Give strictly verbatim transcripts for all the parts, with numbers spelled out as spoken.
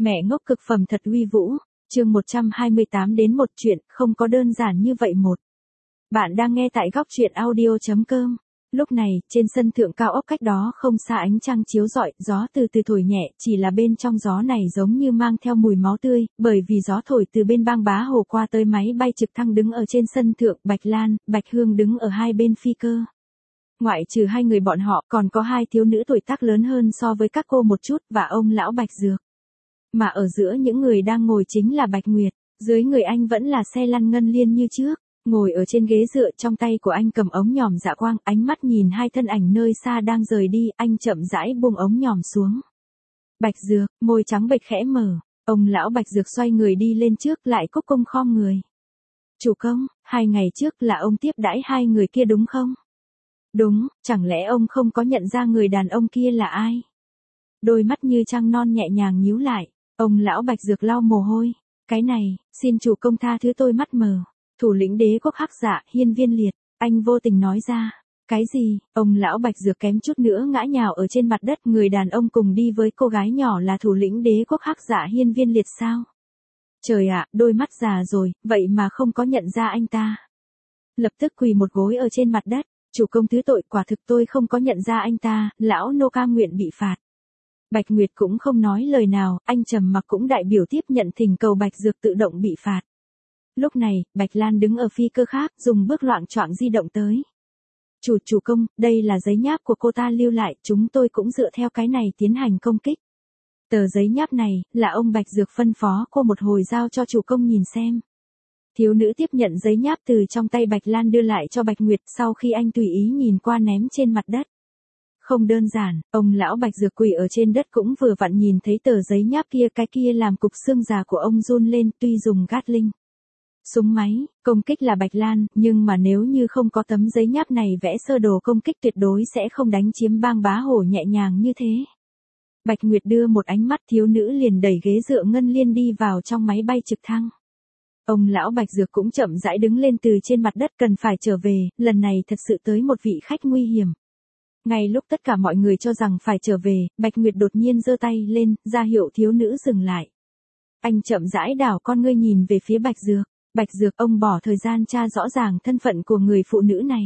Mẹ ngốc cực phẩm thật uy vũ, chương một trăm hai mươi tám đến một chuyện không có đơn giản như vậy một. Bạn đang nghe tại góc truyện audio chấm com. Lúc này, trên sân thượng cao ốc cách đó không xa ánh trăng chiếu rọi, gió từ từ thổi nhẹ, chỉ là bên trong gió này giống như mang theo mùi máu tươi, bởi vì gió thổi từ bên bang bá hồ qua tới máy bay trực thăng đứng ở trên sân thượng, Bạch Lan, Bạch Hương đứng ở hai bên phi cơ. Ngoại trừ hai người bọn họ còn có hai thiếu nữ tuổi tác lớn hơn so với các cô một chút và ông lão Bạch Dược. Mà ở giữa những người đang ngồi chính là Bạch Nguyệt, dưới người anh vẫn là xe lăn Ngân Liên như trước, ngồi ở trên ghế dựa trong tay của anh cầm ống nhòm dạ quang, ánh mắt nhìn hai thân ảnh nơi xa đang rời đi, anh chậm rãi buông ống nhòm xuống. Bạch Dược, môi trắng bệch khẽ mở, ông lão Bạch Dược xoay người đi lên trước lại cúc cung khom người. Chủ công, hai ngày trước là ông tiếp đãi hai người kia đúng không? Đúng, chẳng lẽ ông không có nhận ra người đàn ông kia là ai? Đôi mắt như trăng non nhẹ nhàng nhíu lại, ông lão Bạch Dược lau mồ hôi. Cái này, xin chủ công tha thứ tôi mắt mờ. Thủ lĩnh đế quốc Hắc Dạ, Hiên Viên Liệt, anh vô tình nói ra. Cái gì? Ông lão Bạch Dược kém chút nữa ngã nhào ở trên mặt đất, người đàn ông cùng đi với cô gái nhỏ là thủ lĩnh đế quốc Hắc Dạ Hiên Viên Liệt sao? Trời ạ, đôi mắt già rồi, vậy mà không có nhận ra anh ta. Lập tức quỳ một gối ở trên mặt đất, chủ công thứ tội, quả thực tôi không có nhận ra anh ta, lão nô cam nguyện bị phạt. Bạch Nguyệt cũng không nói lời nào, anh trầm mặc cũng đại biểu tiếp nhận thỉnh cầu Bạch Dược tự động bị phạt. Lúc này, Bạch Lan đứng ở phi cơ khác, dùng bước loạng choạng di động tới. Chủ chủ công, đây là giấy nháp của cô ta lưu lại, chúng tôi cũng dựa theo cái này tiến hành công kích. Tờ giấy nháp này, là ông Bạch Dược phân phó cô một hồi giao cho chủ công nhìn xem. Thiếu nữ tiếp nhận giấy nháp từ trong tay Bạch Lan đưa lại cho Bạch Nguyệt, sau khi anh tùy ý nhìn qua ném trên mặt đất. Không đơn giản, ông lão Bạch Dược quỳ ở trên đất cũng vừa vặn nhìn thấy tờ giấy nháp kia, cái kia làm cục xương già của ông run lên, tuy dùng Gatling súng máy, công kích là Bạch Lan, nhưng mà nếu như không có tấm giấy nháp này vẽ sơ đồ công kích tuyệt đối sẽ không đánh chiếm bang bá hổ nhẹ nhàng như thế. Bạch Nguyệt đưa một ánh mắt, thiếu nữ liền đẩy ghế dựa Ngân Liên đi vào trong máy bay trực thăng. Ông lão Bạch Dược cũng chậm rãi đứng lên từ trên mặt đất, cần phải trở về, lần này thật sự tới một vị khách nguy hiểm. Ngay lúc tất cả mọi người cho rằng phải trở về, Bạch Nguyệt đột nhiên giơ tay lên, ra hiệu thiếu nữ dừng lại. Anh chậm rãi đảo con ngươi nhìn về phía Bạch Dược. Bạch Dược, ông bỏ thời gian tra rõ ràng thân phận của người phụ nữ này.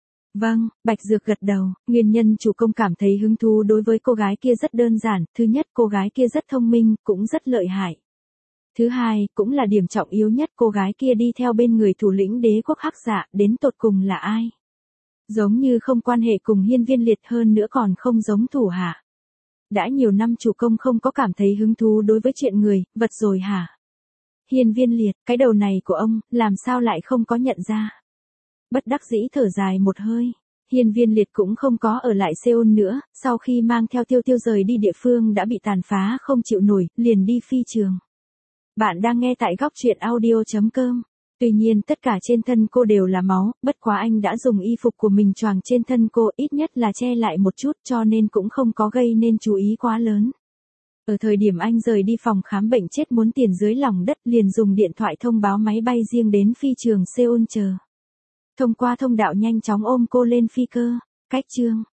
Vâng, Bạch Dược gật đầu, nguyên nhân chủ công cảm thấy hứng thú đối với cô gái kia rất đơn giản, thứ nhất cô gái kia rất thông minh, cũng rất lợi hại. Thứ hai, cũng là điểm trọng yếu nhất, cô gái kia đi theo bên người thủ lĩnh đế quốc Hắc Dạ, đến tột cùng là ai? Giống như không quan hệ cùng Hiên Viên Liệt, hơn nữa còn không giống thủ hạ. Đã nhiều năm chủ công không có cảm thấy hứng thú đối với chuyện người, vật rồi hả? Hiên Viên Liệt, cái đầu này của ông, làm sao lại không có nhận ra? Bất đắc dĩ thở dài một hơi. Hiên Viên Liệt cũng không có ở lại Seoul nữa, sau khi mang theo Tiêu Tiêu rời đi địa phương đã bị tàn phá không chịu nổi, liền đi phi trường. Bạn đang nghe tại góc truyện audio chấm com. Tuy nhiên tất cả trên thân cô đều là máu, bất quá anh đã dùng y phục của mình choàng trên thân cô, ít nhất là che lại một chút, cho nên cũng không có gây nên chú ý quá lớn. Ở thời điểm anh rời đi phòng khám bệnh chết muốn tiền dưới lòng đất, liền dùng điện thoại thông báo máy bay riêng đến phi trường Seoul chờ. Thông qua thông đạo nhanh chóng ôm cô lên phi cơ. Cách chương